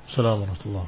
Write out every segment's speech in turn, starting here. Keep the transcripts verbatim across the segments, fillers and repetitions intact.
السلام ورحمة الله.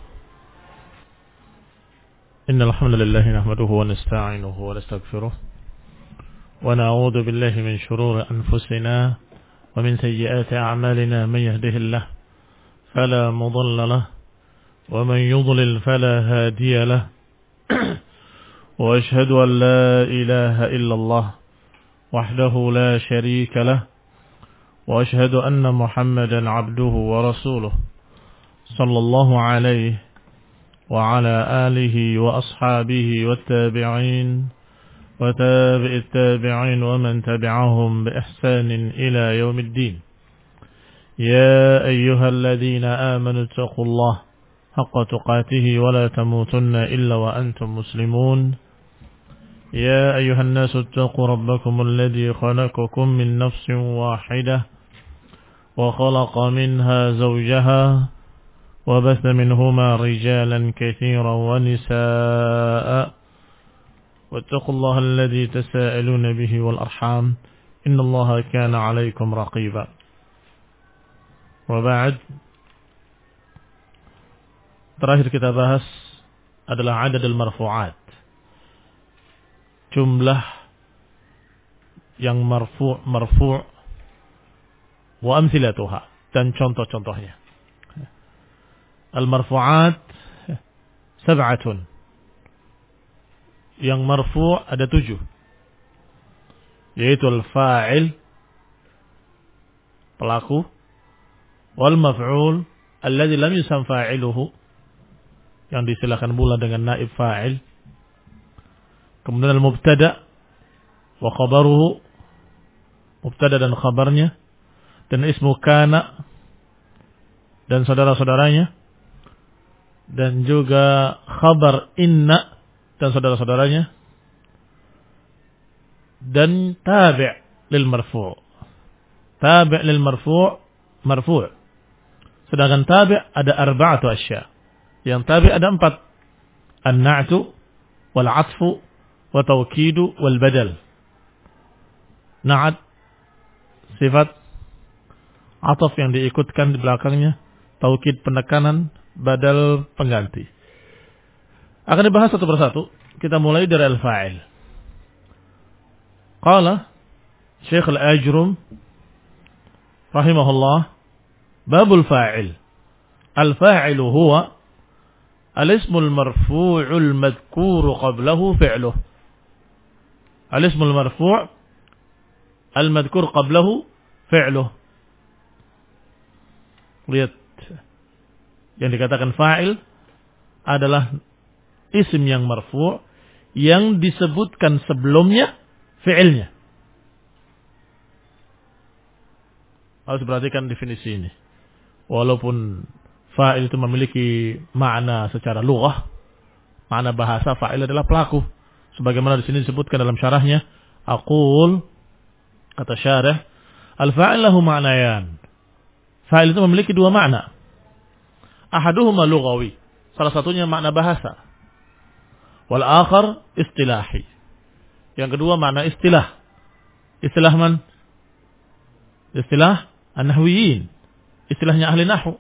إن الحمد لله نحمده ونستعينه ونستغفره ونعوذ بالله من شرور أنفسنا ومن سيئات أعمالنا. من يهده الله فلا مضل له ومن يضلل فلا هادي له وأشهد أن لا إله إلا الله وحده لا شريك له وأشهد أن محمدا عبده ورسوله صلى الله عليه وعلى آله وأصحابه والتابعين وتابع التابعين ومن تبعهم بإحسان إلى يوم الدين. يا أيها الذين آمنوا اتقوا الله حق تقاته ولا تموتن إلا وأنتم مسلمون. يا أيها الناس اتقوا ربكم الذي خلقكم من نفس واحدة وخلق منها زوجها وبث منهما رجالا كثيرا ونساء واتقوا الله الذي تساءلون به والأرحام إن الله كان عليكم رقيبا. وبعد, terakhir kita bahas adalah adad al-marfu'at, jumlah yang marfu' marfu' wa amthilatuha, dan contoh-contohnya. Al-marfu'at sab'atun. Yang marfu' ada tujuh, yaitu al-fa'il, pelaku, wal maf'ul alladhi lam yusam fa'iluhu, yang disilakan pula dengan naib fa'il. Kemudian al-mubtada wa khabaruhu, mubtada dan khabarnya, dan ismu kana dan saudara-saudaranya, dan juga khabar inna dan saudara-saudaranya, dan tabi' lil marfu'. Tabi' lil marfu' marfu'. Sedangkan tabi' ada arba'atu asya'. Yang tabi' ada empat. An-na'tu wal 'atfu wa tawkidu wal badal. Na'at, sifat, ataf yang diikutkan di belakangnya, taukid penekanan, badal pengganti. Akan dibahas satu persatu. Kita mulai dari al-fa'il. Qala Syekh al-Ajrum rahimahullah, babul fa'il. Al-fa'ilu huwa al-ismul marfu'ul madhkuru qablahu fi'luh. Al-ismul marfu' al-madhkur qablahu fi'luh. Lihat, yang dikatakan fa'il adalah isim yang marfu' yang disebutkan sebelumnya fi'ilnya. Harus perhatikan definisi ini. Walaupun fa'il itu memiliki makna secara lughah, makna bahasa, fa'il adalah pelaku. Sebagaimana di sini disebutkan dalam syarahnya, aqul, kata syarah, al-fa'il lahu ma'nayan. Fa'il itu memiliki dua makna. Ahaduhuma lughawi, salah satunya makna bahasa. Wal akhar istilahi. Yang kedua makna istilah. Istilah man? Istilah an-nahwiyin. Istilahnya ahli nahwu.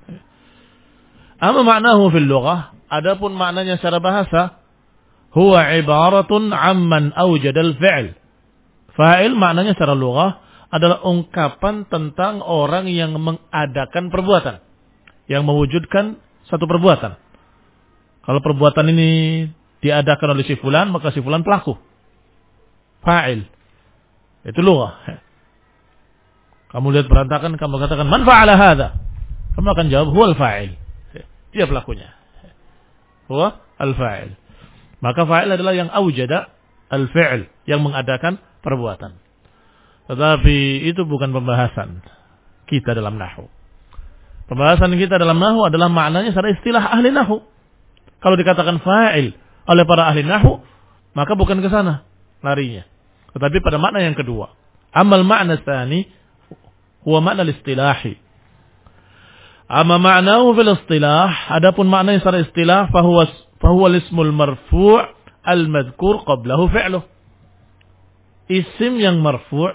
Amma ma'nahu fil lughah, adapun maknanya secara bahasa, huwa ibaratun amman awjada al-fi'l. Fa'il maknanya secara lughah adalah ungkapan tentang orang yang mengadakan perbuatan, yang mewujudkan satu perbuatan. Kalau perbuatan ini diadakan oleh si fulan, maka si fulan pelaku. Fa'il. Itu lughah. Kamu lihat berantakan, kamu katakan, man fa'ala hadha? Kamu akan jawab, huwal fa'il. Dia pelakunya. Huwa al-fa'il. Maka fa'il adalah yang awjada al-fi'l, yang mengadakan perbuatan. Tetapi itu bukan pembahasan kita dalam nahwu. Pembahasan kita dalam nahwu adalah maknanya secara istilah ahli nahwu. Kalau dikatakan fa'il oleh para ahli nahwu, maka bukan ke sana larinya, tetapi pada makna yang kedua. Amal makna tsani huwa makna istilahi. Amma ma'nahu fil istilah, adapun maknanya secara istilah, fahuwa fahuwa al-ismul marfu' al-madhkur qablahu fi'luh. Isim yang marfu'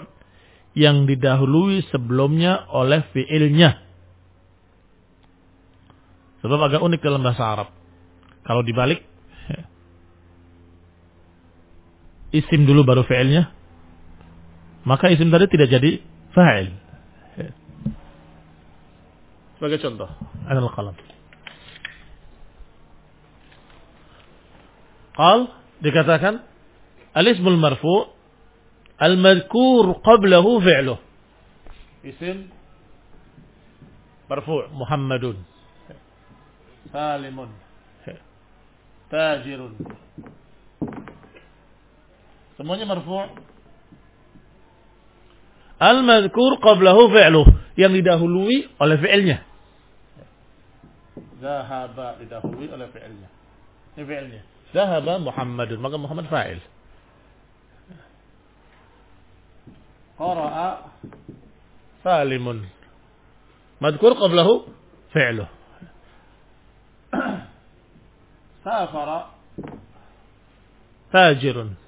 yang didahului sebelumnya oleh fi'ilnya. Sebab agak unik dalam bahasa Arab. Kalau dibalik, isim dulu baru fi'ilnya, maka isim tadi tidak jadi fa'il. Sebagai contoh, anal qalam. Qal, dikatakan al-ismul marfu' al-madhkur qablahu fi'luh. Isim marfu' Muhammadun, Salimun, Tajirun. Semuanya marfu'. Al-madhkur qablahu fi'luh, yang didahului oleh fi'ilnya. Zahaba didahului oleh fi'ilnya. Ini fi'ilnya. Zahaba Muhammadun, maka Muhammad fa'il. Qara'a Salimun, madhkur qablahu fi'luh. Safara Tajirun,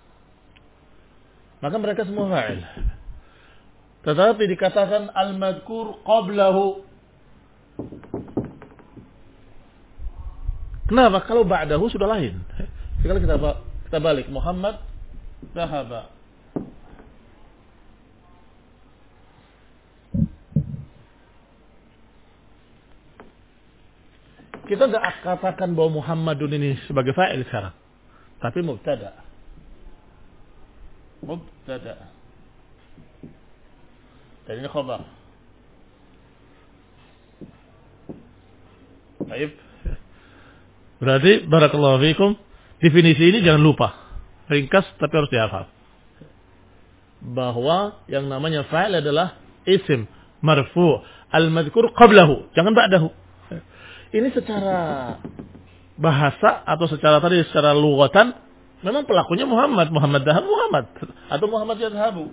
maka mereka semua fa'il. Tetapi dikatakan al-madhkur qablahu. Kenapa? Kalau ba'dahu sudah lain. Sekarang kita kita balik. Muhammad zahaba. Kita enggak katakan bahwa Muhammadun ini sebagai fa'il sekarang, tapi mubtada. Mubtada. Dan ini khabar. Baik. Berarti barakallahu fikum, definisi ini jangan lupa. Ringkas tapi harus dihafal. Bahwa yang namanya fa'il adalah isim marfu' al-madhkur qablahu, jangan ba'dahu. Ini secara bahasa atau secara tadi secara lughatan memang pelakunya Muhammad, Muhammad dahab Muhammad atau Muhammad yadhabu.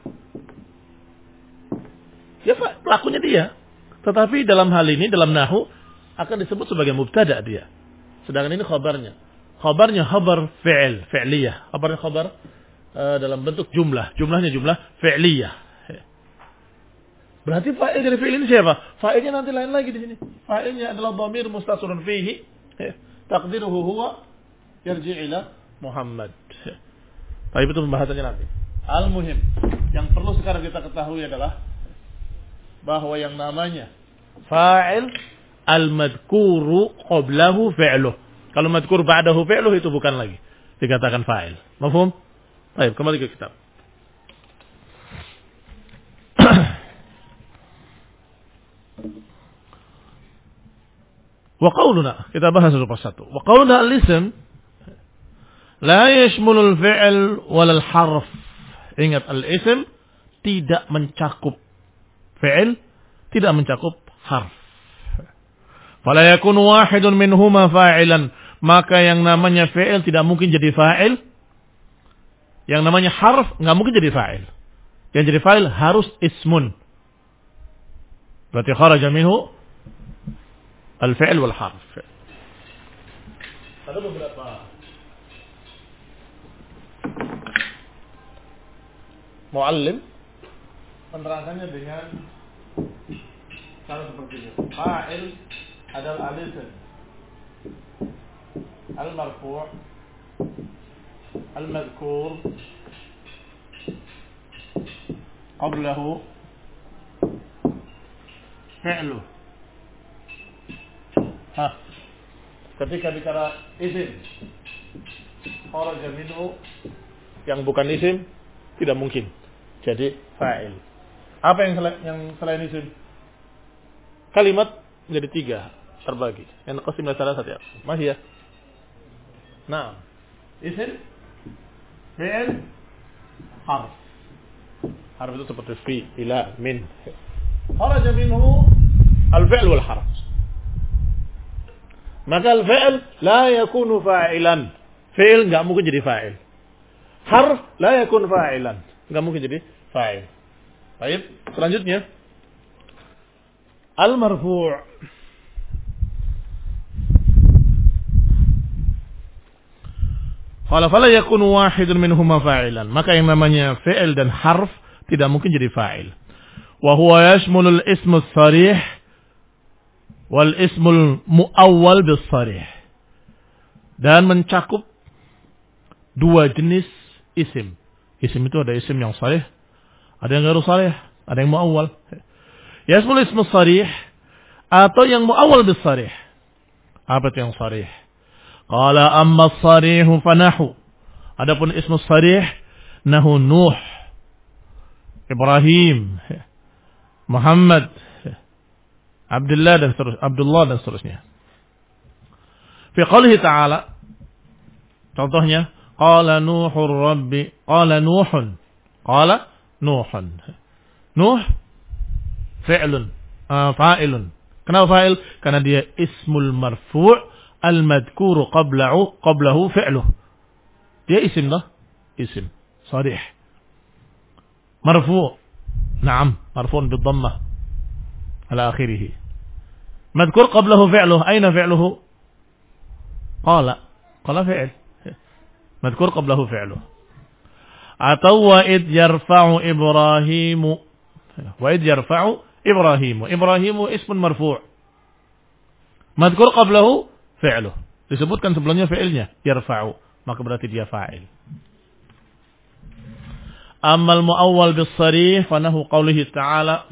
Ya pelakunya dia. Tetapi dalam hal ini dalam nahwu akan disebut sebagai mubtada dia. Sedangkan ini khabarnya. Khabarnya khabar fi'il, fi'liyah. Khabarnya khabar uh, dalam bentuk jumlah. Jumlahnya jumlah fi'liyah. Berarti fa'il dari fi'il ini siapa? Fa'ilnya nanti lain lagi di sini. Fa'ilnya adalah dhamir mustatirun fihi. Taqdiruhu huwa yarji' ila Muhammad. Tapi itu pembahasannya nanti. Al-muhim, yang perlu sekarang kita ketahui adalah bahwa yang namanya fa'il al-madhkuru qablahu fi'luh. Kalau madhkur ba'dahu fi'luh itu bukan lagi dikatakan fa'il. Mafhum? Baik, kembali ke kitab. Wa qauluna, kita bahas satu persatu. Wa qauluna al-ism la yashmulul fi'l wal harf. Ingat, al-ism tidak mencakup fi'il, tidak mencakup harf. Fala yakun wahidun minhuma fa'ilan, maka yang namanya fi'il tidak mungkin jadi fa'il. Yang namanya harf enggak mungkin jadi fa'il. Yang jadi fa'il harus ismun. Berarti kharaja minhu al-fi'l wal harf. Ada beberapa muallim menerangkannya dengan cara seperti ini. Fa'il adalah al-ism al-marfu' al-madhkur qablahu fi'luh. Hah. Ketika bicara isim kharaja minhu yang bukan isim tidak mungkin jadi fa'il. Apa yang selain, yang selain isim? Kalimat menjadi tiga terbagi. Yang qasim ila salasah ya. Mahiyah. Nah, isim, fi'il, harf. Harf itu seperti fi, ila, min. Kharaja minhu al-fi'l wal harf. Maka al-fi'l la yakunu fa'ilan. Fi'il enggak mungkin jadi fa'il. Harf la yakun fa'ilan. Enggak mungkin jadi fa'il. Baik, selanjutnya al-marfu'. Qala fala yakunu wahidun minhuma fa'ilan. Maka yang namanya fi'il dan harf tidak mungkin jadi fa'il. Wa huwa yashmulul ismu sharih wal ismul muawwal bis sarih. Dan mencakup dua jenis isim. Isim itu ada isim yang sarih, ada yang gharu sarih, ada yang muawwal. Yasmul ismu sarih atau yang muawwal bis sarih. Apa itu yang sarih? Qala amma sarihu fanahu. Adapun ismu sarih nahu Nuh, Ibrahim, Muhammad, Abdullah dan seterusnya, Abdullah dan seterusnya. Fi qoulihi ta'ala, contohnya, qala Nuhur Rabbi, qala Nuhun, qala Nuhun. Nuh fi'lun, uh, fa'ilun. Kenapa fa'il? Karena dia ismul marfu' al-madhkuru qablahu qablahu fi'luh. Dia isim lah, isim sarih. Marfu'. Naam, marfu'un bid-dhammah ala akhirih. Madhkur qablahu fi'luh, aina fi'luhu? Qala, qala fi'il. Madhkur qablahu fi'luh. Atau wa id yarfa'u Ibrahimu. Wa id yarfa'u Ibrahimu. Ibrahimu ismun marfu'. Madhkur qablahu fi'luh. Disebutkan sebelumnya fi'ilnya, yarfa'u. Maka berarti dia fa'il. Ammal mu'awwal bis sarih fanahu qawlihi ta'ala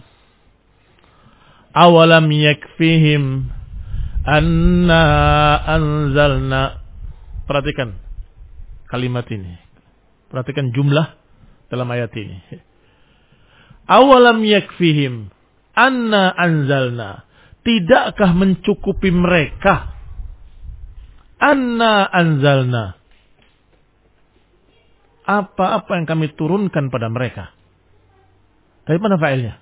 awalam yakfihim anna anzalna. Perhatikan kalimat ini. Perhatikan jumlah dalam ayat ini. Awalam yakfihim anna anzalna. Tidakkah mencukupi mereka? Anna anzalna. Apa-apa yang kami turunkan pada mereka. Dari mana fa'ilnya?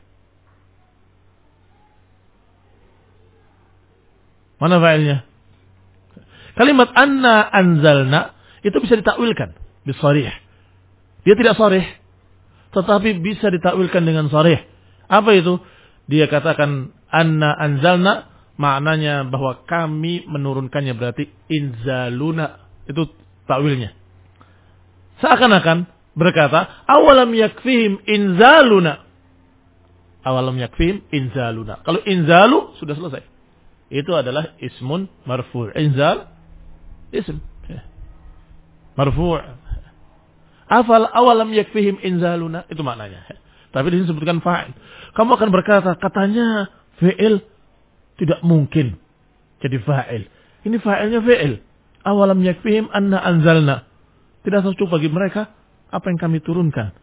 Mana fa'ilnya? Kalimat anna anzalna itu bisa ditakwilkan bisarih. Dia tidak sarih, tetapi bisa ditakwilkan dengan sarih. Apa itu? Dia katakan anna anzalna, maknanya bahwa kami menurunkannya, berarti inzaluna. Itu takwilnya. Seakan-akan berkata awalam yakfihim inzaluna. Awalam yakfihim inzaluna. Kalau inzalu sudah selesai. Itu adalah ismun marfu'. Inzal ism marfu'. Afal awalam yakfihim inzaluna, itu maknanya. Tapi di sini disebutkan fa'il. Kamu akan berkata, katanya fi'il tidak mungkin jadi fa'il. Ini fa'ilnya fi'il. Awalam yakfihim anna anzalna. Tidak cukup bagi mereka apa yang kami turunkan.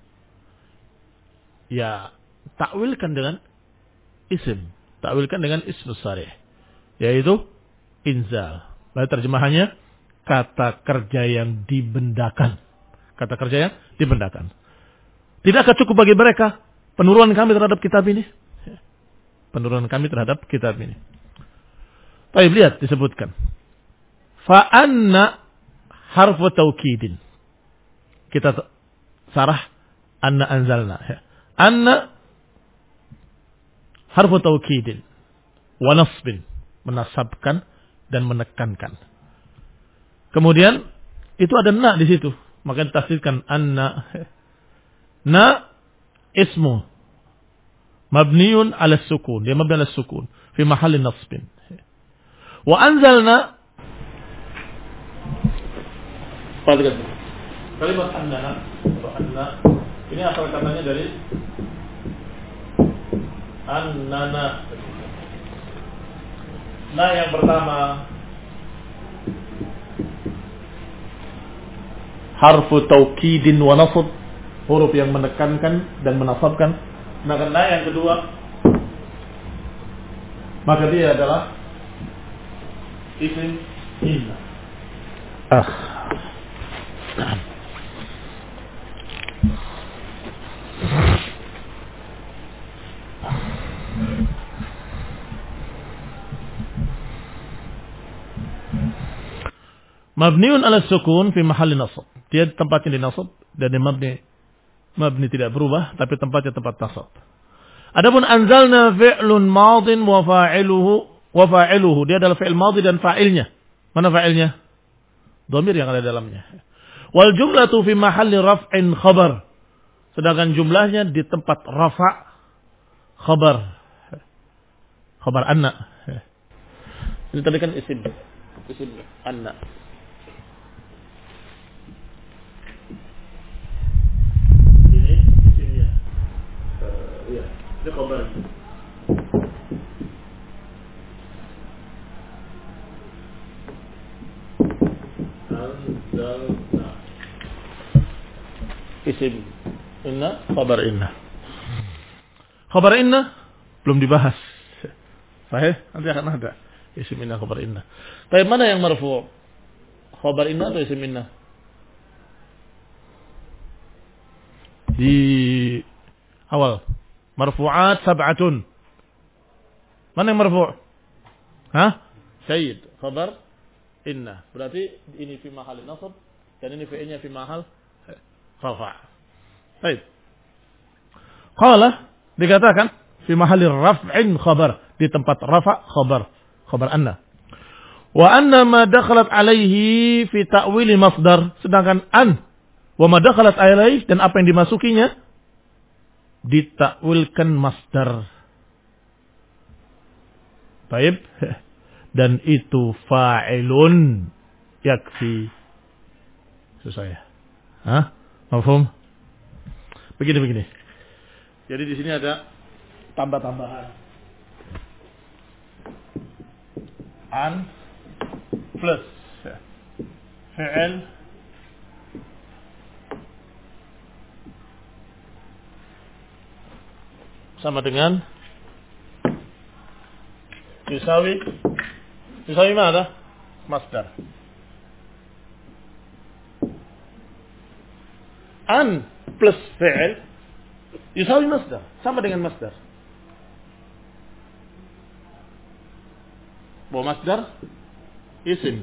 Ya, takwilkan dengan isim. Takwilkan dengan ismu sarih. Yaitu inzal. Lalu terjemahannya, kata kerja yang dibendakan. Kata kerja yang dibendakan. Tidakkah cukup bagi mereka penurunan kami terhadap kitab ini? Penurunan kami terhadap kitab ini. Baik, lihat disebutkan. Fa'anna harfu taukidin. Kita sarah anna anzalna. Anna harfu taukidin wa nasbin, menasabkan dan menekankan. Kemudian itu ada na di situ, maka ditafsirkan anna. Na ismu mabniun ala sukun, dia mabni ala sukun fi mahalli nasbin. Wa anzalna, perhatikan kalimat annana atau anna ini asal katanya dari annana. Nah, yang pertama harfu taukidin wa nasab, huruf yang menekankan dan menasabkan. Nah, karena yang kedua maka dia adalah isim inna. Ah. Mabniun ala sukun fi mahalli nasab. Dia tempatnya di nasab dan di mabni mabni tidak berubah, tapi tempatnya tempat nasab. Adapun anzalna fi'lun madin wa fa'iluhu wa fa'iluhu, dia adalah fi'il madhi dan fa'ilnya. Mana fa'ilnya? Dhamir yang ada dalamnya. Wal jumlatu fi mahalli raf'in khabar. Sedangkan jumlahnya di tempat rafa' khabar. Khabar anna. Ini tadi kan isim. Isim anna. Ini isimnya. Uh, iya, ini khabar. Anzalna. Isim inna, khabar inna. Khabar inna belum dibahas. Sahih? Nanti akan ada. Isim inna, khabar inna. Tapi mana yang marfu'? Khabar inna atau isim inna? Di awal. Marfu'at sab'atun. Mana yang marfu'? Hah? Sayyid. Khabar inna. Berarti ini fi mahal nasab dan ini fi'ilnya fi mahal rafa'. Baik. Qala dikatakan fi mahal raf'in khabar, di tempat rafa' khabar, khabar anna. Wa anna ma dakhalat alaihi fi ta'wili masdar, sedangkan an wa ma dakhalat alaihi, dan apa yang dimasukinya ditakwilkan masdar. Baik. Dan itu fa'ilun yakfi. Susah ya? Hah? Mafhum? Begini-begini. Jadi di sini ada tambah-tambahan. An plus fi'il sama dengan yusawi. Yusawi mana? Masdar. An plus fi'il yusawi masdar, sama dengan masdar. Bahwa masdar isim.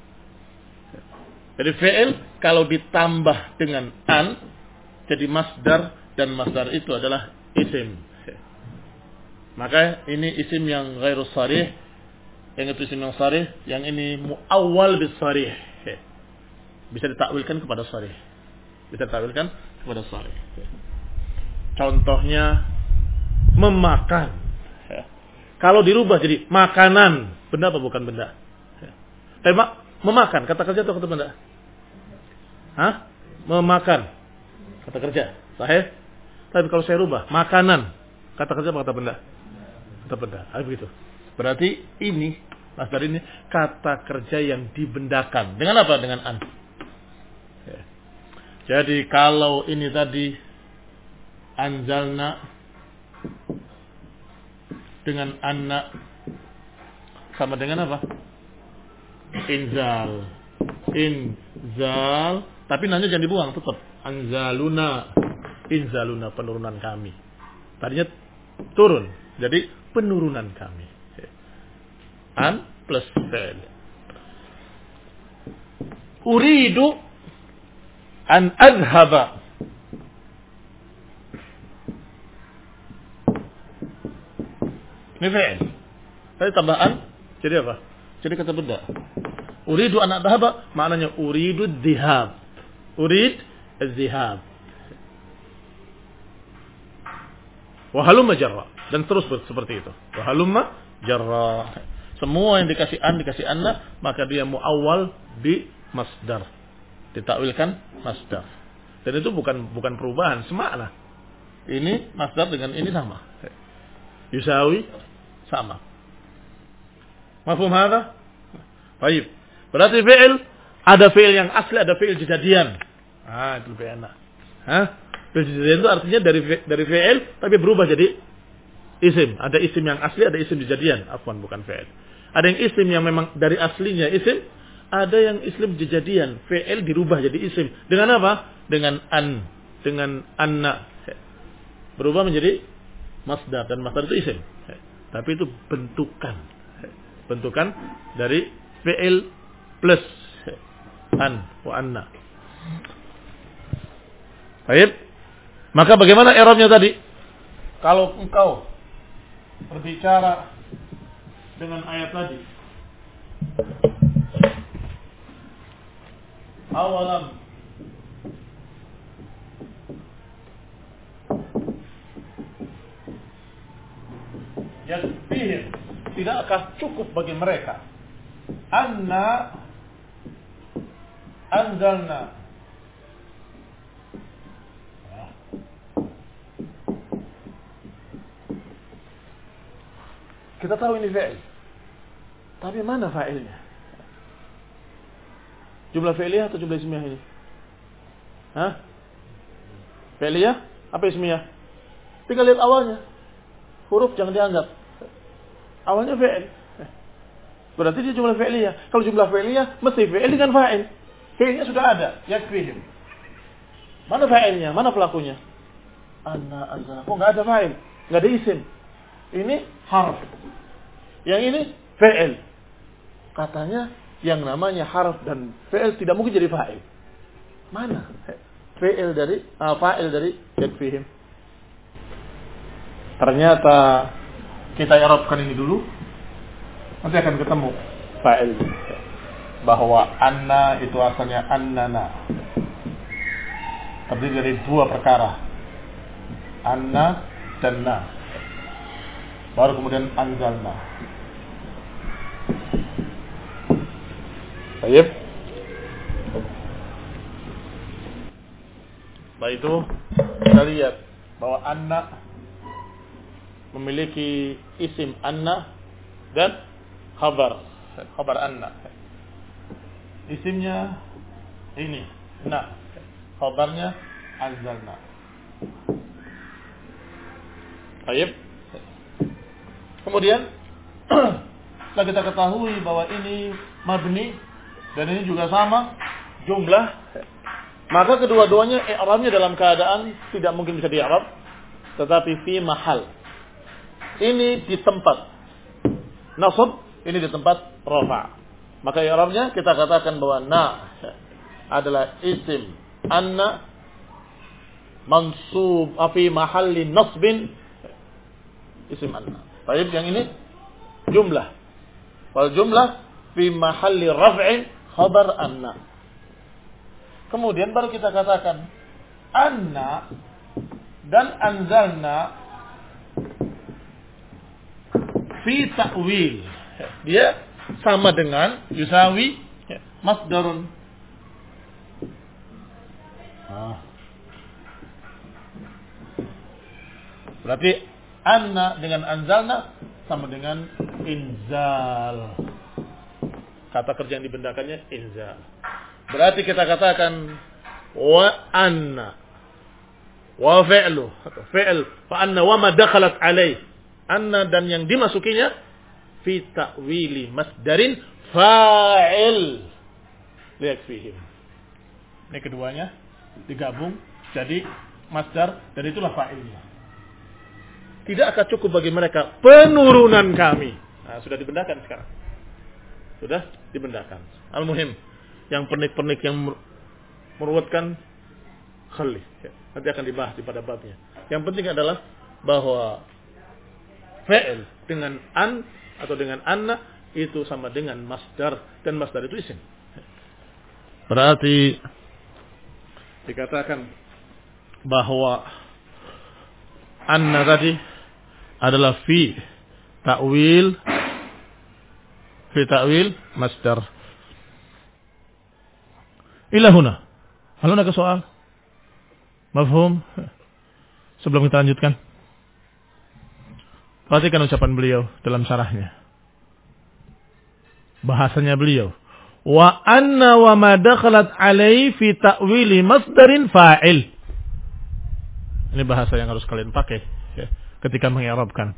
Jadi fi'il kalau ditambah dengan an jadi masdar, dan masdar itu adalah isim. Maka ini isim yang ghairu sarih, yang itu isim yang sarih, yang ini muawwal bis sarih. Bisa ditakwilkan kepada sarih. Bisa ditakwilkan kepada sarih. Contohnya memakan. Kalau dirubah jadi makanan, benda apa bukan benda? Eh, memakan, kata kerja atau kata benda? Hah? Memakan, kata kerja. Sahih? Tapi kalau saya rubah, makanan, kata kerja apa kata benda? Kata benda. Ah, begitu. Berarti ini, masdar ini kata kerja yang dibendakan. Dengan apa? Dengan an. Ya. Jadi kalau ini tadi anzalna dengan anna sama dengan apa? Inzal. Inzal. Tapi nanya jangan dibuang, tetap. Anzaluna. Inzaluna, penurunan kami. Tadinya turun. Jadi penurunan kami. An plus fi'il. Uridu an adhaba. Ini fi'il. Tadi tambahan jadi apa? Jadi kata benda. Uridu an adhaba maknanya uridu dhihab. Urid az-zihab. Wa halumma jarra, dan terus seperti itu. Wa halumma jarra. Semua yang dikasih an dikasih anna, maka dia muawwal bi masdar. Ditakwilkan masdar. Dan itu bukan bukan perubahan, semakna. Ini masdar dengan ini sama. Yusawi sama. Mafhum hadza? Baik. Berarti fi'il ada fi'il yang asli, ada fi'il kejadian. Ah, itu lebih enak. Hah? Fi'il kejadian itu artinya dari dari fi'il tapi berubah jadi isim. Ada isim yang asli, ada isim kejadian. Afwan, bukan fi'il. Ada yang isim yang memang dari aslinya isim, ada yang isim kejadian. Fi'il dirubah jadi isim. Dengan apa? Dengan an, dengan anna. Berubah menjadi masdar, dan masdar itu isim. Tapi itu bentukan. Bentukan dari fi'il plus an wa anna. Baik. Maka bagaimana i'rabnya tadi? Kalau engkau berbicara dengan ayat tadi, awalam yakfihim tidakkah cukup bagi mereka? Anna anzalna. Kita tahu ini fa'il. Tapi mana fa'ilnya? Jumlah fi'liyah atau jumlah ismiyah ini? Hah? Fi'liyah? Apa ismiyah? Tinggal lihat awalnya. Huruf jangan dianggap. Awalnya fi'il. Berarti dia jumlah fi'liyah. Kalau jumlah fi'liyah, mesti fi'il dengan fa'il. Fi'ilnya sudah ada. Yakfihim. Mana fa'ilnya? Mana pelakunya? Anna anzalna. Kok nggak ada fa'il? Nggak ada isim. Ini harf. Yang ini fi'il. Katanya yang namanya harf dan fi'il tidak mungkin jadi fa'il. Mana? Fi'il dari uh, fa'il dari yakfihim. Ternyata kita i'rabkan ini dulu. Nanti akan ketemu fa'il. Bahwa anna itu asalnya annana. Terdiri dari dua perkara. Anna dan na. Baru kemudian anzalna. Baik. Baik itu kita lihat bahwa anna memiliki isim anna dan khabar. Khabar anna. Isimnya ini na. Khabarnya anzalna. Baik. Kemudian setelah kita ketahui bahwa ini mabni dan ini juga sama jumlah, maka kedua-duanya i'rabnya dalam keadaan tidak mungkin bisa di-i'rab, tetapi fi mahal. Ini di tempat nasab, ini di tempat rafa'. Maka i'rabnya kita katakan bahwa na adalah isim anna mansub fi mahalli nasbin, isim anna. Baik, yang ini jumlah. Wal jumlah fi mahalli raf'in khabar anna. Kemudian baru kita katakan anna dan anzalna fi ta'wil. Dia sama dengan yusawi masdarun. Ah. Berarti anna dengan anzalna sama dengan inzal. Kata kerja yang dibendakannya inzal. Berarti kita katakan wa anna wa fi'lu atau fi'l fa anna wa ma dakhalat alaih. Anna dan yang dimasukinya fi ta'wili masdarin fa'il liyakfihim. Ini keduanya digabung jadi masdar dan itulah fa'ilnya. Tidak akan cukup bagi mereka penurunan kami. Nah, sudah dibendakan sekarang. Sudah dibendakan. Al-muhim. Yang pernik-pernik yang meruwetkan khalif. Nanti akan dibahas di pada babnya. Yang penting adalah bahwa fi'il dengan an atau dengan anna itu sama dengan masdar. Dan masdar itu isim. Berarti dikatakan bahwa anna tadi adalah fi ta'wil fi ta'wil masdar. Ila huna. Hal ada soal? Mafhum? Sebelum kita lanjutkan. Perhatikan ucapan beliau dalam syarahnya. Bahasanya beliau. Wa anna wa ma dakhalat alai fi ta'wili masdarin fa'il. Ini bahasa yang harus kalian pakai ya, ketika mengi'rabkan.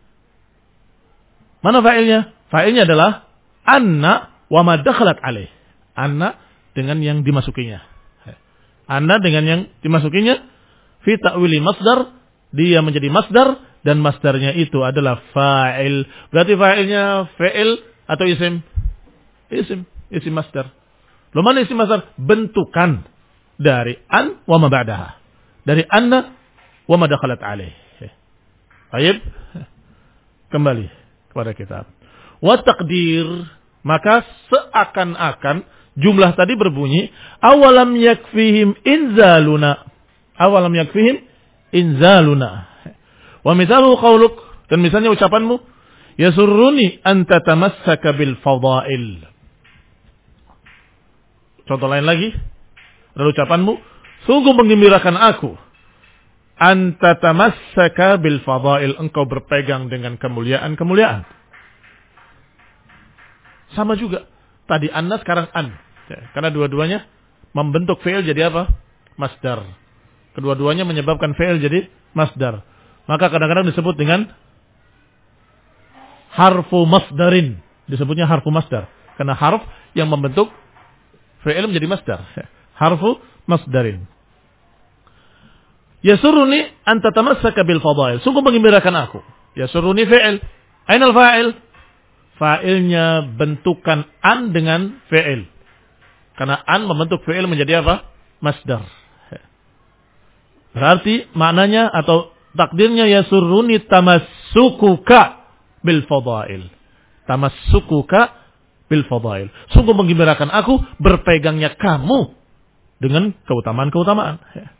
Mana fa'ilnya? Fa'ilnya adalah anna wa ma dakhalat alaih. Anna dengan yang dimasukinya. Anna dengan yang dimasukinya fi ta'wili masdar, dia menjadi masdar dan masdarnya itu adalah fa'il. Berarti fa'ilnya fa'il atau isim? Isim, isim masdar. Lo mana isim masdar? Bentukan dari an wa ma ba'daha. Dari anna wa ma dakhalat alaih. Baik, kembali kepada kitab. Wa taqdir, maka seakan-akan jumlah tadi berbunyi awalam yakfihim inzaluna. Awalam yakfihim inzaluna. Wa mithalu qauluk, dan misalnya ucapanmu yasurruni an tatamassaka bil fadail. Contoh lain lagi, dari ucapanmu, sungguh menggembirakan aku an tatamassaka bil fadail, engkau berpegang dengan kemuliaan-kemuliaan. Sama juga, tadi anna sekarang an. Karena dua-duanya membentuk fi'il jadi apa? Masdar. Kedua-duanya menyebabkan fi'il jadi masdar. Maka kadang-kadang disebut dengan harfu masdarin. Disebutnya harfu masdar. Karena harf yang membentuk fi'il menjadi masdar. Harfu masdarin. Yasuruni an tatamassaka bil fadail. Sungguh menggembirakan aku. Yasuruni fi'il. Ainal fa'il? Fa'ilnya bentukan an dengan fi'il. Karena an membentuk fi'il menjadi apa? Masdar. Berarti maknanya atau takdirnya yasurruni tamassukuka bil fadail. Tamassukuka bil fadail. Sungguh menggembirakan aku berpegangnya kamu dengan keutamaan-keutamaan.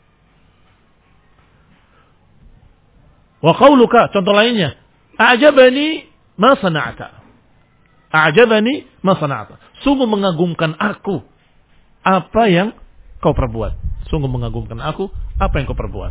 Wa qauluka, contoh lainnya, a'jabani ma sana'ta. A'jabani ma sana'ta. Sungguh mengagumkan aku apa yang kau perbuat. Sungguh mengagumkan aku apa yang kau perbuat.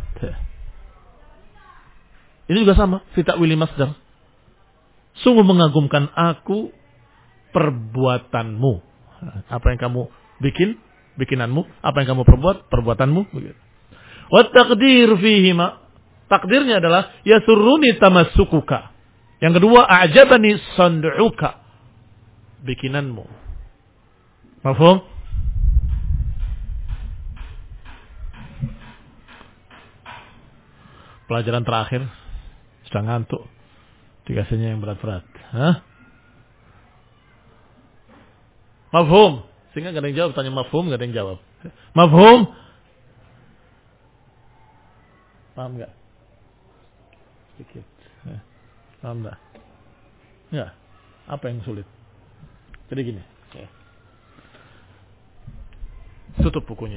Ini juga sama, fi ta'wili masdar. Sungguh mengagumkan aku perbuatanmu. Apa yang kamu bikin, bikinanmu. Apa yang kamu perbuat, perbuatanmu. Wa taqdir fihi ma. Takdirnya adalah yasurruni tamassukuka. Yang kedua, a'jabani sandu'uka. Bikinanmu. Mafhum? Pelajaran terakhir. Sudah ngantuk. Dikasihnya yang berat-berat. Hah? Mafhum? Sehingga gak ada yang jawab. Tanya mafhum, gak ada yang jawab. Mafhum? Paham gak? Sedikit. Paham gak? Ya. Apa yang sulit? Jadi gini. Tutup bukunya.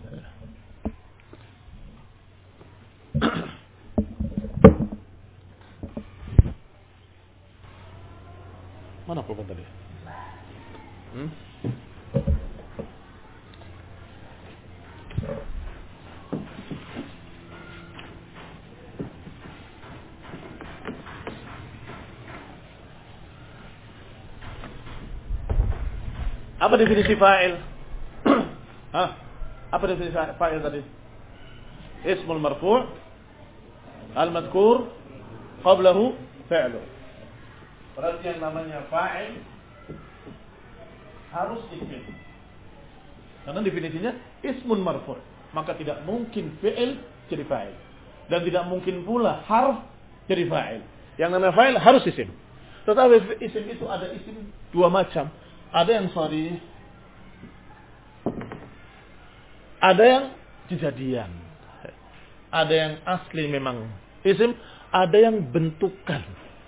Mana pulpen tadi? Hmm? Apa definisi fa'il? Hah? Apa definisi fa'il tadi? Ismul marfu' al-madhkur qablahu fi'lu. Berarti yang namanya fa'il harus isim. Karena definisinya ismun marfu', maka tidak mungkin fi'il jadi fa'il. Dan tidak mungkin pula harf jadi fa'il. Yang namanya fa'il harus isim. Tetapi isim itu ada isim dua macam. Ada yang sharih, ada yang kejadian. Ada yang asli memang isim, ada yang bentukan.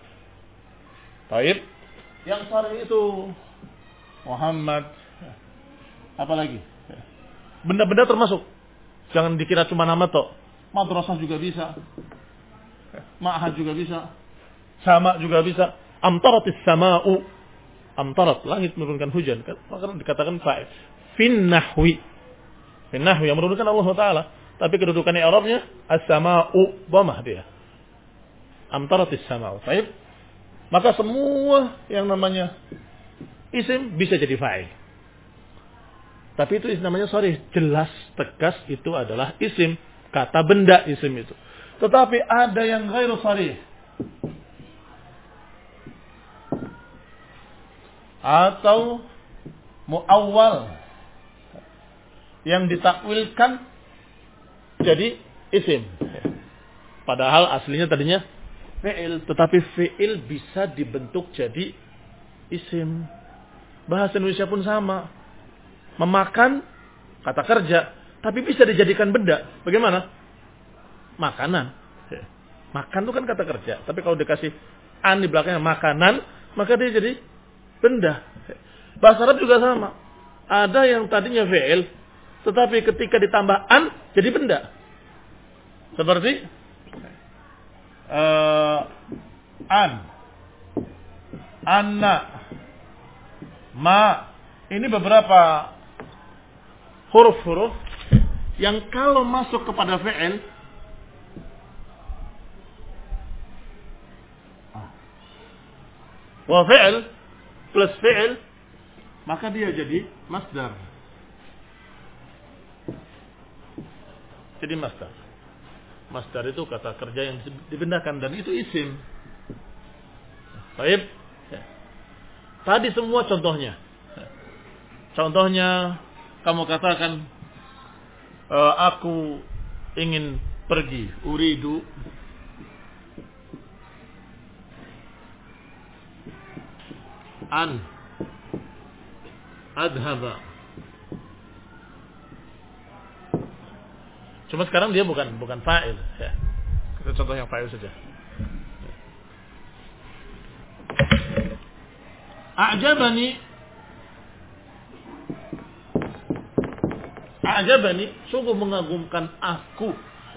Baik, yang sharih itu Muhammad, apa lagi? Benda-benda termasuk. Jangan dikira cuma nama tok. Madrasah juga bisa. Ma'had juga bisa. Sama juga bisa. Amtaratis sama'u. Amtarat, langit menurunkan hujan. Maka dikatakan fa'il. Fin nahwi. Fin nahwi yang menurunkan Allah Ta'ala. Tapi kedudukan i'rabnya as-sama'u, dhamah dia. Amtaratis sama'u. Baik. Maka semua yang namanya isim bisa jadi fa'il. Tapi itu namanya sharih, jelas, tegas itu adalah isim. Kata benda isim itu. Tetapi ada yang ghairu sharih. Atau muawwal. Yang ditakwilkan jadi isim. Padahal aslinya tadinya fi'il, tetapi fi'il bisa dibentuk jadi isim. Bahasa Indonesia pun sama. Memakan, kata kerja, tapi bisa dijadikan benda. Bagaimana? Makanan. Makan itu kan kata kerja, tapi kalau dikasih an di belakangnya makanan, maka dia jadi benda. Bahasa Arab juga sama. Ada yang tadinya fi'il, tetapi ketika ditambah an, jadi benda. Seperti Uh, an anna, ma. Ini beberapa huruf-huruf yang kalau masuk kepada fi'il wa fi'il plus fi'il, maka dia jadi masdar. Jadi masdar. Masdar itu kata kerja yang dipindahkan dan itu isim. Baik. Tadi semua contohnya. Contohnya kamu katakan e, aku ingin pergi, uridu an adhaba. Cuma sekarang dia bukan bukan fa'il ya. Kita contoh yang fa'il saja. A'jabani, A'jabani, sungguh mengagumkan aku.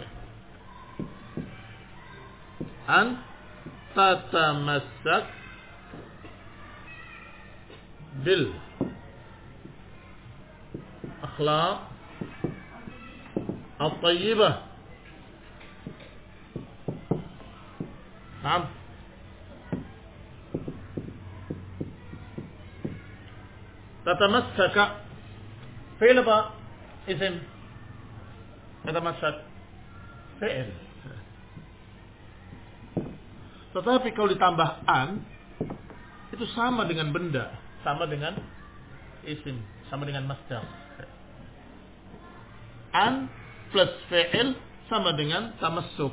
An tatamassak bil akhlaq at-tayyibah. Naam. Tatamassaka fi'il apa? Isim. Tatamassak fi'il. Tetapi kalau ditambah an, itu sama dengan benda, sama dengan isim, sama dengan masdar. An plus fi'il sama dengan tamassuk.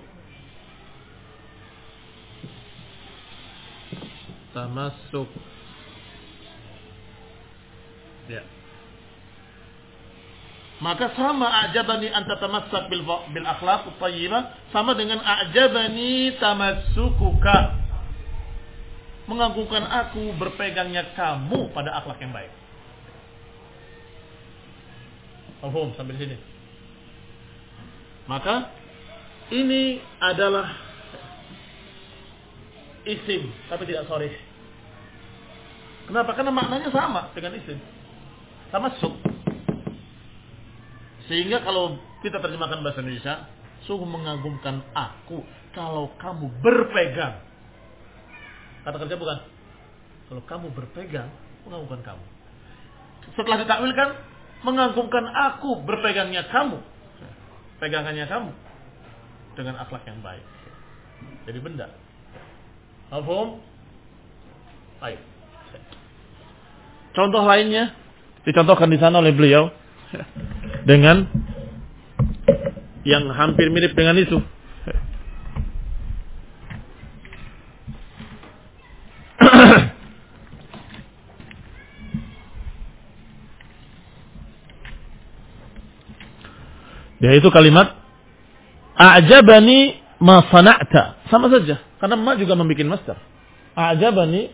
Tamassuk. Ya. Maka sama a'jabani anta tamassak bil bil akhlaq at-thayyibah sama dengan a'jabani tamassukuka. Mengagumkan aku berpegangnya kamu pada akhlak yang baik. Paham sampai sini? Maka ini adalah isim tapi tidak sharih. Kenapa? Karena maknanya sama dengan isim. Tamassuk. Sehingga kalau kita terjemahkan bahasa Indonesia, sungguh mengagumkan aku kalau kamu berpegang. Kata kerja bukan? Kalau kamu berpegang, mengagumkan kamu. Setelah ditakwilkan, mengagumkan aku berpegangnya kamu. Pegangannya kamu dengan akhlak yang baik. Jadi benda. Paham? Baik. Contoh lainnya dicontohkan di sana oleh beliau dengan yang hampir mirip dengan itu. Yaitu kalimat a'jabani ma sana'ta. Sama saja, karena ma juga membuat masdar. A'jabani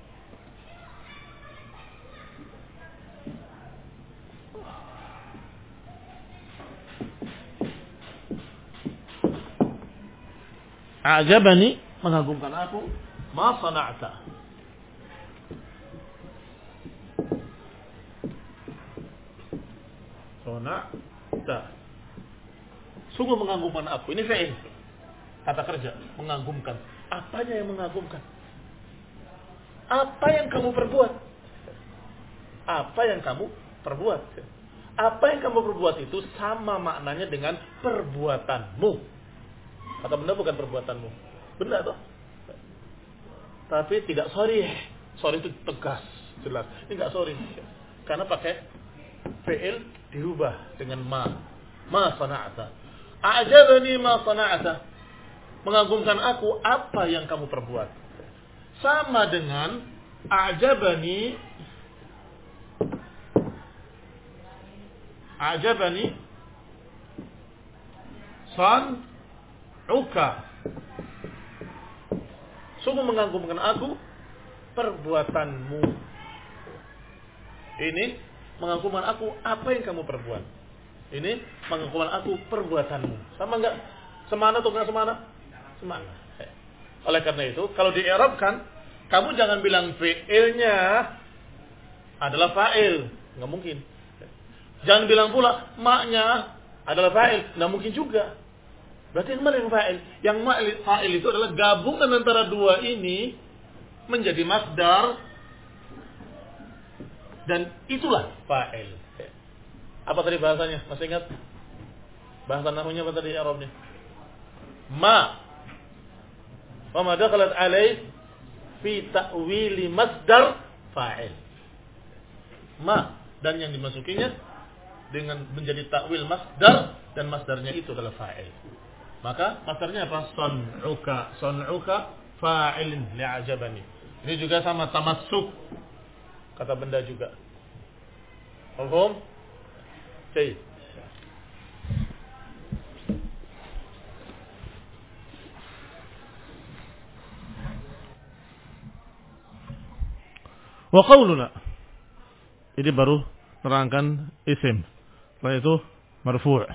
A'jabani, mengagumkan aku, ma sana'ta. Sana'ta. Sungguh mengagumkan aku. Ini fi'il. Kata kerja, mengagumkan. Apanya yang mengagumkan? Apa yang kamu perbuat? Apa yang kamu perbuat? Apa yang kamu perbuat itu sama maknanya dengan perbuatanmu. Kata benda bukan perbuatanmu. Benda toh. Tapi tidak sorry. Sorry itu tegas, jelas. Ini enggak sorry. Karena pakai fi'il dirubah dengan ma. Ma sana'ata. A'jabani ma sana'ata. Mengagumkan aku apa yang kamu perbuat. Sama dengan a'jabani A'jabani san Uka. Sungguh mengagumkan aku perbuatanmu. Ini mengagumkan aku apa yang kamu perbuat. Ini mengagumkan aku perbuatanmu. Sama enggak? Semana atau enggak semana? Semana. Oleh karena itu, kalau di-i'rabkan kamu jangan bilang fi'ilnya adalah fa'il. Nggak mungkin. Jangan bilang pula maknya adalah fa'il. Nggak mungkin juga. Berarti yang mana yang fa'il? Yang fa'il itu adalah gabungan antara dua ini menjadi masdar. Dan itulah fa'il. Apa tadi bahasanya? Masih ingat? Bahasa namanya apa tadi Arabnya? Ma. Wa ma dakhalat alaih fi ta'wili masdar fa'il. Ma dan yang dimasukinya dengan menjadi takwil masdar dan masdarnya itu adalah fa'il. Maka masdarnya apa? Son'uka. Son'uka fa'ilin li'ajabani. Ini juga sama tamassuk. Kata benda juga. Paham? Baik. Wa qauluna. Ini baru terangkan isim. Setelah itu marfu'.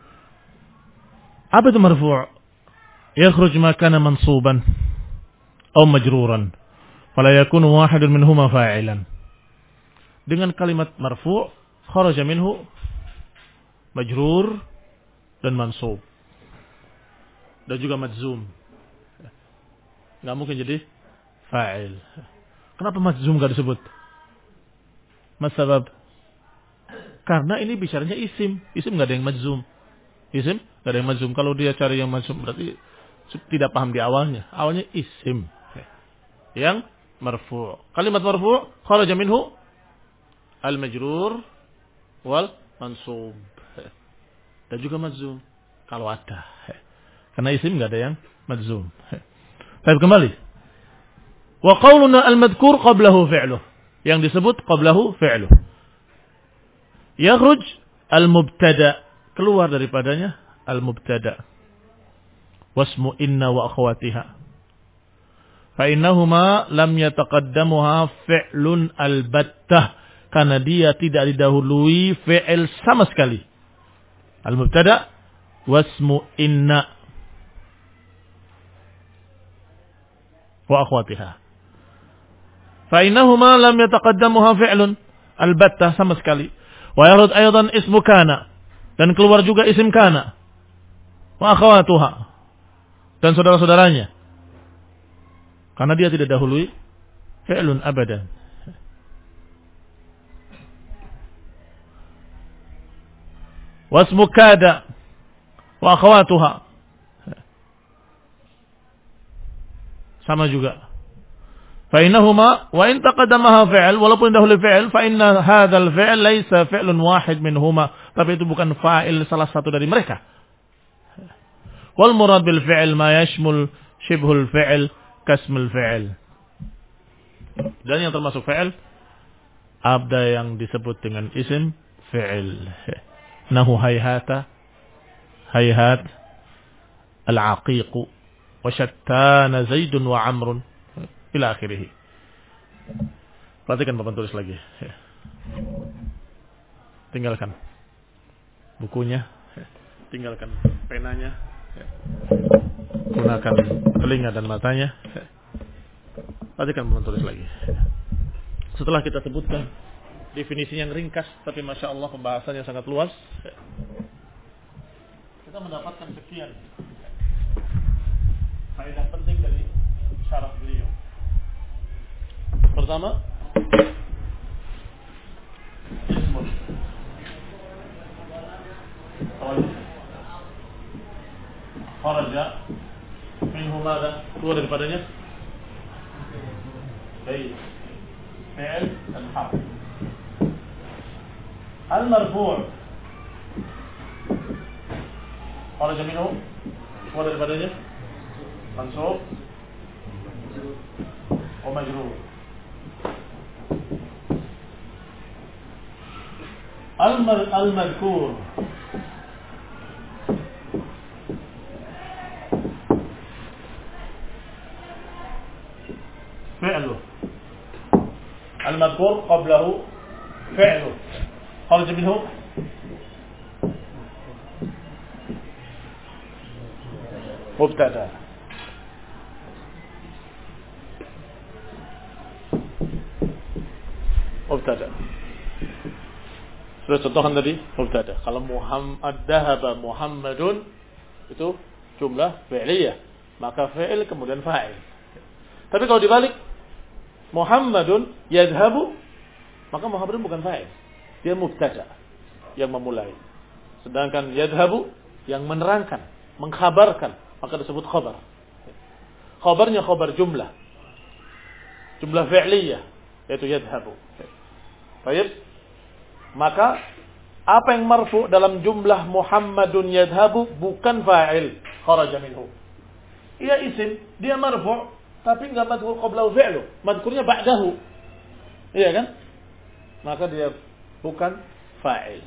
Apa itu marfu'? Yakhruj ma kana mansuban atau majruran. Fala yakunu wahidun minhuma fa'ilan. Dengan kalimat marfu' kharaja minhu majrur dan mansub. Dan juga majzum. Enggak mungkin jadi fa'il. Kenapa majzum enggak disebut? Mas sabab? Karena ini bicaranya isim. Isim enggak ada yang majzum. Isim enggak ada yang majzum. Kalau dia cari yang majzum berarti tidak paham di awalnya. Awalnya isim. Yang marfu'. Kalimat marfu' kharaja minhu al-majrur wal mansub. Dan juga majzum kalau ada. Karena isim enggak ada yang majzum. Baik, kembali. Wa qauluna al-madhkur qablahu fi'luh. Yang disebut qablahu fi'luh. Yakhruj al-mubtada, keluar daripadanya al-mubtada. Wasmu inna wa akhwatiha. Fa innahuma lam yataqaddamuha fi'lun al-battah. Karena dia tidak didahului fi'il sama sekali. Al-mubtada wasmu inna wa akhwatiha. Fa innahuma lam yataqaddamuha fi'lun al-battah sama sekali. Wa yarud aydan ismu kana, dan keluar juga isim kana. Wa akhwatuha, dan saudara-saudaranya. Karena dia tidak dahului fi'lun abadan. Wasmu kada wa akhwatuha sama juga. Fa innahuma wa in taqaddamaha fi'l, walaupun dahulu fi'l, fa inna hadzal fi'l laisa fi'lun wahid minhuma, tapi itu bukan fa'il salah satu dari mereka. Wal murad bil fi'l ma yashmul shibhul fi'l kasmul fi'l. Dan yang termasuk fi'l ada yang disebut dengan isim fi'l. Nahu hayhata hayhat al-aqiq wa shattana zaidun wa amrun ila akhirih. Perhatikan Bapak tulis lagi. Tinggalkan bukunya, tinggalkan penanya, gunakan telinga dan matanya. Perhatikan Bapak tulis lagi. Setelah kita sebutkan definisi yang ringkas, tapi Masya Allah pembahasannya sangat luas, kita mendapatkan sekian faedah penting dari syarah beliau. Pertama, ismun kharaja minhu madza, keluar daripadanya baik fi'il dan harf. Al-marfu' kharaja minhu, keluar daripadanya mansub wa majrur. Al-madhkur fi'lu, al-madhkur qablahu fi'lu kharaja minhu mubtada. mubtada. Sudah contohkan tadi mubtada. Kalau Muhammad dhahaba Muhammadun itu jumlah fi'liyah, maka fi'il kemudian fa'il. Tapi kalau dibalik Muhammadun yadhhabu, maka Muhammadun bukan fa'il. Dia mubtada yang memulai. Sedangkan yadhhabu yang menerangkan, mengkhabarkan, maka disebut khabar. Khabarnya khabar jumlah. Jumlah fi'liyah yaitu yadhhabu. Baik. Maka apa yang marfu dalam jumlah Muhammadun yadhhabu bukan fa'il, kharaja minhu. Ia isim, dia marfu, tapi enggak madhkur qablahu fi'lu, madhkurnya ba'dahu. Iya kan? Maka dia bukan fa'il.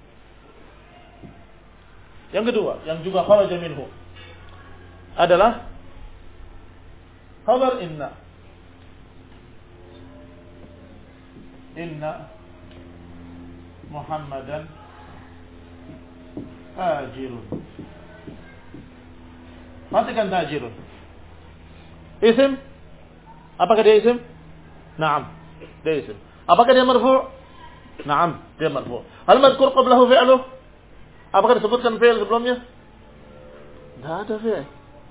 Yang kedua, yang juga kharaja minhu adalah khabar inna. Inna Muhammadan tajirun. Perhatikan tajirun. Isim? Apakah dia isim? Naam, dia isim. Apakah dia marfu'? Naam, dia marfu'. Hal madhkur qablahu fi'luh? Apakah disebutkan fi'il sebelumnya? Tidak ada fi'il.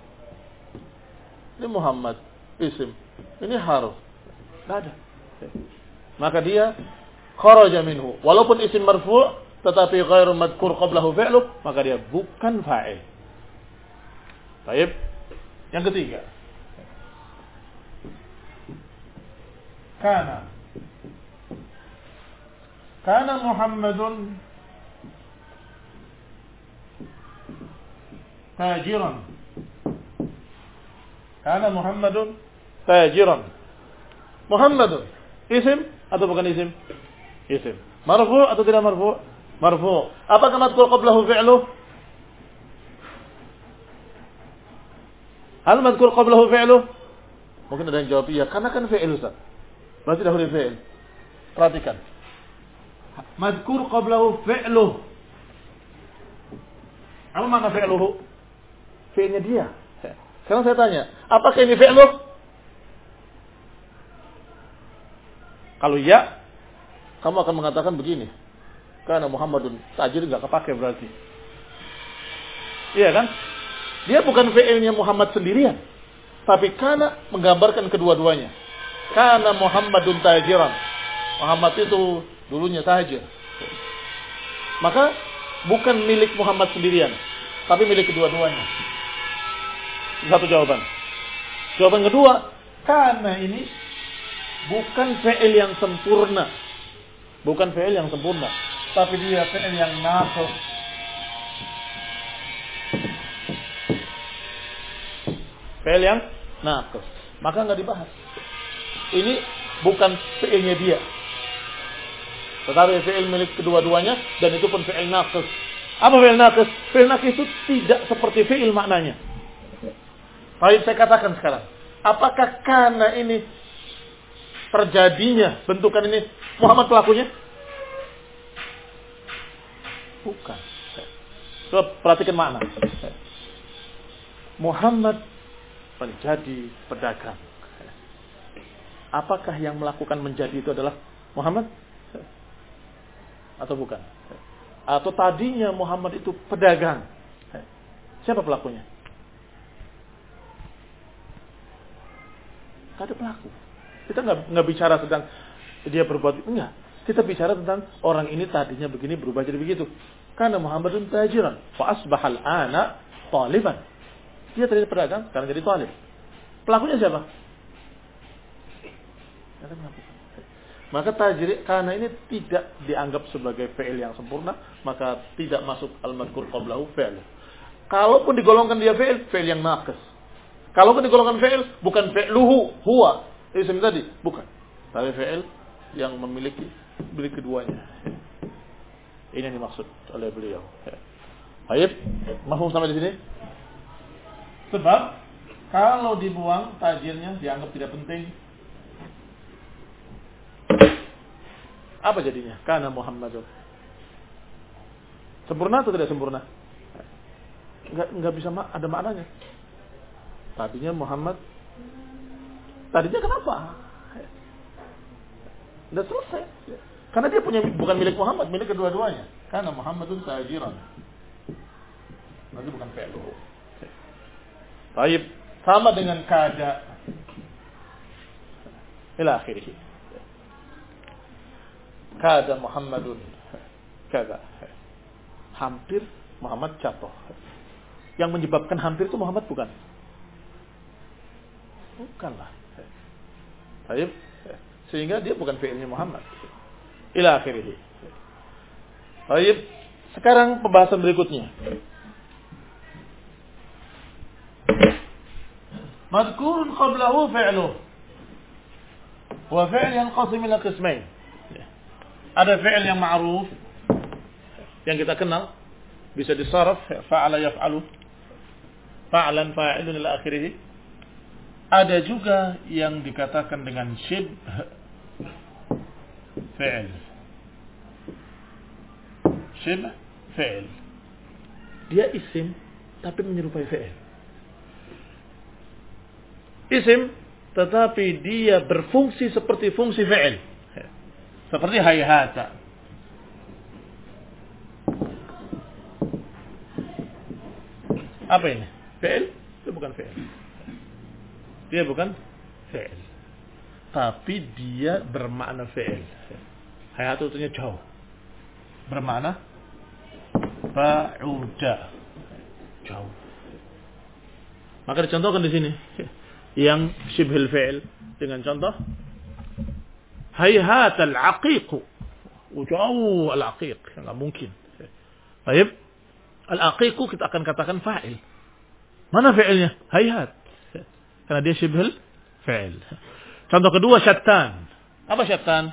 Ini Muhammad, isim. Ini haruf. Tidak ada. Maka dia kharaja minhu. Walaupun isim marfu' tetapi ghairu madhkur qablahu fi'luh, maka dia bukan fa'il. Baik. Yang ketiga. Kana. Kana Muhammadun tajiran. Kana Muhammadun tajiran. Muhammadun isim atau bukan isim? Isim. Marfu' atau tidak marfu'? Marfu'. Apakah madhkur qablahu fi'luh? Hal madhkur qablahu fi'luh? Mungkin ada yang jawab iya, karena kan fi'il Ustaz. Berarti dahulu fi'il. Perhatikan. Madhkur qablahu fi'luh. Apa makna fi'luhu? Fi'ilnya dia. Sekarang saya tanya, apakah ini fi'luh? Kalau iya, kamu akan mengatakan begini. Karena Muhammadun tajir enggak kepake berarti. Iya kan? Dia bukan fi'ilnya Muhammad sendirian. Tapi kana menggambarkan kedua-duanya. Kana Muhammadun tajiran. Muhammad itu dulunya tajir. Maka bukan milik Muhammad sendirian. Tapi milik kedua-duanya. Satu jawaban. Jawaban kedua. Kana ini bukan fi'il yang sempurna. Bukan fi'il yang sempurna, tapi dia fi'il yang naqis. Fi'il yang naqis. Maka enggak dibahas. Ini bukan fi'ilnya dia. Tetapi fi'il milik kedua-duanya dan itu pun fi'il naqis. Apa fi'il naqis? Fi'il naqis itu tidak seperti fi'il maknanya. Baik, saya katakan sekarang. Apakah kana ini terjadinya bentukan ini Muhammad pelakunya? Bukan. Coba perhatikan makna. Muhammad menjadi pedagang. Apakah yang melakukan menjadi itu adalah Muhammad? Atau bukan? Atau tadinya Muhammad itu pedagang? Siapa pelakunya? Tidak ada pelaku. Kita nggak nggak bicara tentang dia berbuat, enggak. Kita bicara tentang orang ini tadinya begini berubah jadi begitu. Karena Muhammadun tajiran, fa asbahal ana taliban. Dia tadinya pedagang, sekarang jadi talib. Pelakunya siapa? Maka tajir karena ini tidak dianggap sebagai fi'il yang sempurna, maka tidak masuk al-madhkur qablahu fi'il. Kalaupun digolongkan dia fi'il, fi'il yang naqis. Kalaupun digolongkan fi'il, bukan fi'luhu huwa isim tadi, bukan. Tapi fi'il yang memiliki milik keduanya. Ini yang dimaksud oleh beliau. Baik, mahfum sampai di sini? Sebab kalau dibuang tajirnya dianggap tidak penting. Apa jadinya? Kana Muhammadun. Sempurna atau tidak sempurna? Enggak enggak bisa ada maknanya. Tadinya Muhammad. Tadinya kenapa? Sudah selesai. Karena dia punya bukan milik Muhammad, milik kedua-duanya. Karena Muhammadun tajiran. Nanti bukan fi'luhu. Baik, sama dengan kada. Ila akhirih. Kada Muhammadun kada. Hampir Muhammad jatuh. Yang menyebabkan hampir itu Muhammad bukan? Bukanlah. Baik. Sehingga dia bukan fi'ilnya Muhammad. Ila akhirih. Baik. Sekarang pembahasan berikutnya. Madhkurun qablahu fi'luh. Wa fi'l yanqasim ila qismain. Ada fi'il yang ma'ruf yang kita kenal, bisa disaraf fa'ala yaf'alu, fa'lan fa'ilun ila akhirih. Ada juga yang dikatakan dengan shibh fi'il. Shibh fi'il. Dia isim tapi menyerupai fi'il. Isim tetapi dia berfungsi seperti fungsi fi'il. Seperti hayhata. Apa ini? Fi'il? Itu bukan fi'il. Dia bukan fi'il. Tapi dia bermakna fi'il. Hayhata itu jauh. Bermakna ba'uda. Jauh. Maka dicontohkan di sini yang syibhil fi'il dengan contoh hayhat al-aqiq. Jauh al-aqiq, enggak mungkin. Baik. Al-aqiq kita akan katakan fa'il. Mana fi'ilnya? Hayhat. Karena dia syibhil fi'il. Contoh kedua syattan. Apa syattan?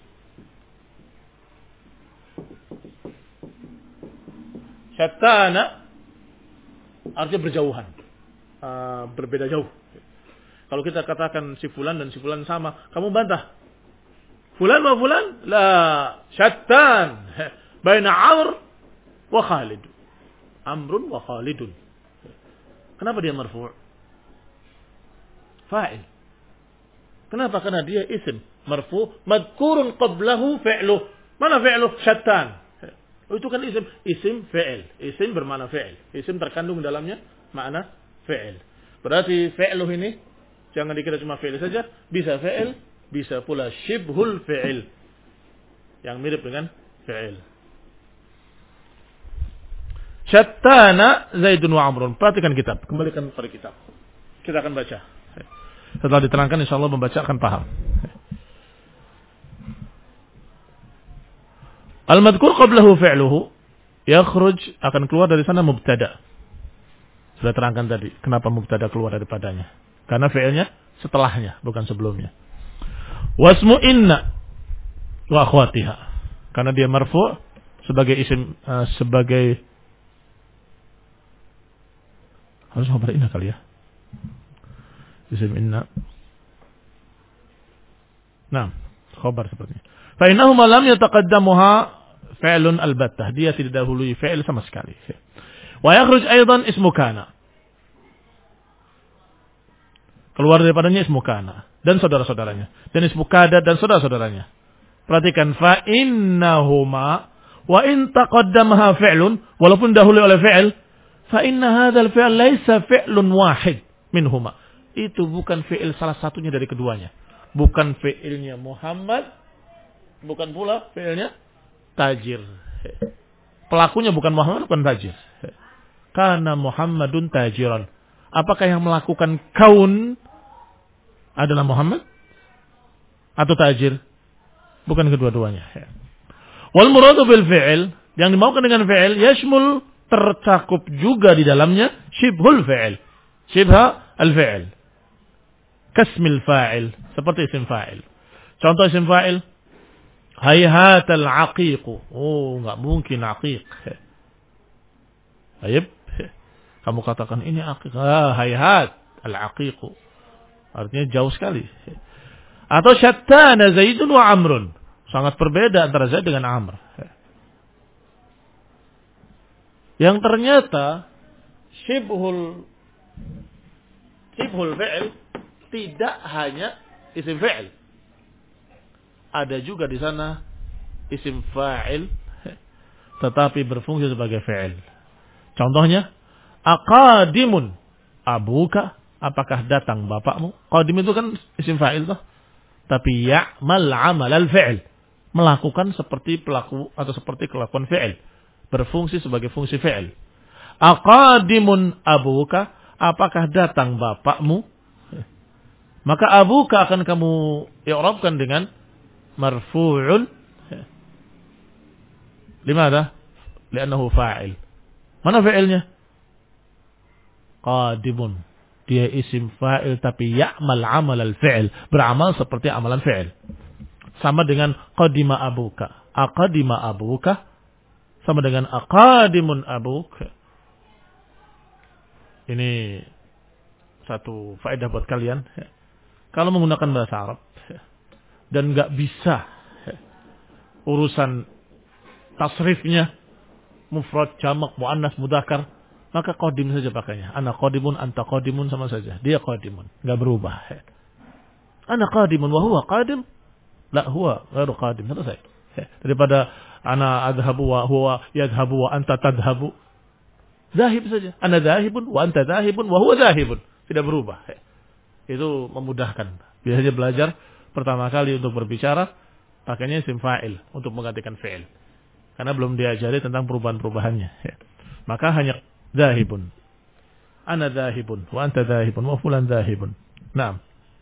Syattana artinya berjauhan. Uh, berbeda jauh. Kalau kita katakan si fulan dan si fulan sama, kamu bantah. Fulan wa fulan? La, syattan. Baina Amr wa Khalid. Amrun wa Khalidun. Kenapa dia marfu'? Fa'il. Kenapa? Karena dia isim marfu', madhkurun qablahu fi'luh. Mana fi'luh? Syattan. Itu kan isim, isim fi'il. Isim bermakna fi'il. Isim terkandung dalamnya makna fi'il. Berarti fi'luh ini jangan dikira cuma fi'il saja, bisa fi'il, bisa pula syibhul fi'il. Yang mirip dengan fi'il. Syattana Zaidun wa Amrun. Perhatikan kitab, kembalikan pada kitab. Kita akan baca. Setelah diterangkan insyaallah membaca akan paham. Al-madhkur qablahu fi'luhu yakhruj, akan keluar dari sana mubtada. Sudah terangkan tadi kenapa mubtada keluar daripadanya. Karena fi'ilnya setelahnya, bukan sebelumnya. Wasmu inna wa akhwatiha. Karena dia marfu' sebagai isim uh, sebagai harus khabar inna kali ya. Isim inna. Nah, khabar sepertinya. Fa innahu ma lam yataqaddamuha fi'lun albattah. Dia tidak dahului fi'il sama sekali. Wa yakhruj aidan ismu kana. Keluar daripadanya ismu kana dan saudara-saudaranya. Dan ismu kada dan saudara-saudaranya. Perhatikan fa innahuma wa in taqaddamaha fi'lun, walaupun dahului oleh fi'il, fa inna hadzal fi'l laisa fi'lun wahid minhuma. Itu bukan fi'il salah satunya dari keduanya. Bukan fi'ilnya Muhammad, bukan pula fi'ilnya Tajir. Pelakunya bukan Muhammad, bukan Tajir. Karena Muhammadun tajiran. Apakah yang melakukan kaun adalah Muhammad atau Tajir? Bukan kedua-duanya. Wal muradu bil fi'il, yang dimaukan dengan fi'il yashmul, tercakup juga di dalamnya syibhul fi'il. Syibha al-fi'il. Kasmil fa'il, seperti isim fa'il. Contoh isim fa'il, hayhat al-aqiq. Oh, enggak mungkin aqiq. Baik. Kamu katakan ini aqiq. Ah, hayhat al-aqiq. Artinya jauh sekali. Atau syattana Zaidun wa Amrun. Sangat berbeda antara Zaid dengan Amr. Yang ternyata syibhul syibhul fi'il tidak hanya isim fi'il. ada juga di sana isim fa'il tetapi berfungsi sebagai fi'il. Contohnya, aqadimun abuka, apakah datang bapakmu? Qadim itu kan isim fa'il toh. Tapi ya'mal 'amal al-fi'il, melakukan seperti pelaku atau seperti kelakuan fi'il, berfungsi sebagai fungsi fi'il. Aqadimun abuka, apakah datang bapakmu? Maka abuka akan kamu i'rabkan dengan marfu'un. Limada? Li'annahu fa'il. Mana fa'ilnya? Qadimun. Dia isim fa'il tapi ya'mal 'amal al-fi'il, beramal seperti amalan fi'il. Sama dengan qadima abuka. Aqadima abuka sama dengan aqadimun abuka. Ini satu faedah buat kalian. Kalau menggunakan bahasa Arab dan enggak bisa urusan tasrifnya, mufrad, jamak, muannas, mudzakkar, maka qadim saja pakainya. Ana qadimun, anta qadimun, sama saja. Dia qadimun, enggak berubah. Ana qadimun wa huwa qadim, la huwa ghairu qadim. Selesai. Daripada ana adhabu wa huwa yadhabu wa anta tadhabu. Zahib saja. Ana zahibun wa anta zahibun wa huwa zahibun. Tidak berubah. Itu memudahkan. Biasanya belajar pertama kali untuk berbicara pakainya isim fa'il untuk menggantikan fi'il. Karena belum diajari tentang perubahan-perubahannya. Maka hanya zahibun. Ana zahibun wa anta zahibun wa fulan zahibun. Naam.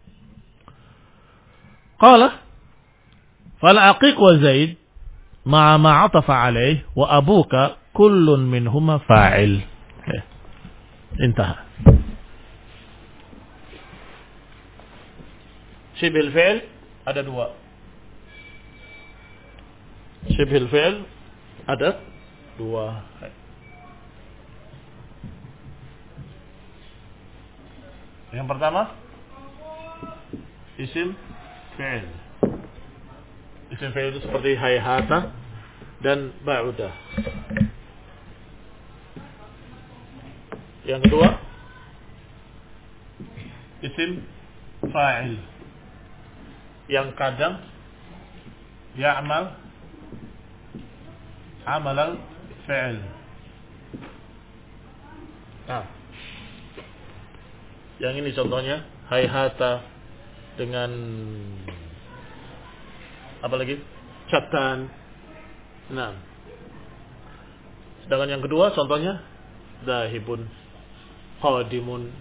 Qala fal aqiq wa zaid ma'a ma 'atafa 'alayh wa abuka kullun minhuma fa'il. Intaha. Shibhil fi'il ada dua. Shibhil fi'il ada dua. Yang pertama isim fi'il. Isim fi'il itu seperti hayhata dan ba'udah. Yang kedua isim fa'il yang kadang ya'mal amal fi'il. Nah, yang ini contohnya hayhata dengan apa lagi? Catan. Nah. Sedangkan yang kedua contohnya dahibun, qadimun.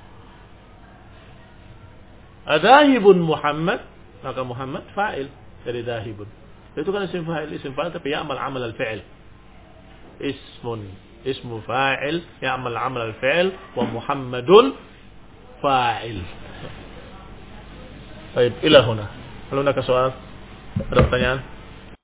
Adahibun Muhammad, maka Muhammad fa'il dari dahibun. Itu kan isim fa'il, isim fa'il tapi ya'mal amal al-fi'il. Ismun, ismu fa'il ya'mal amal al-fi'il wa Muhammadun fa'il. Baik, ila huna. Hal hunaka soal? Ada pertanyaan?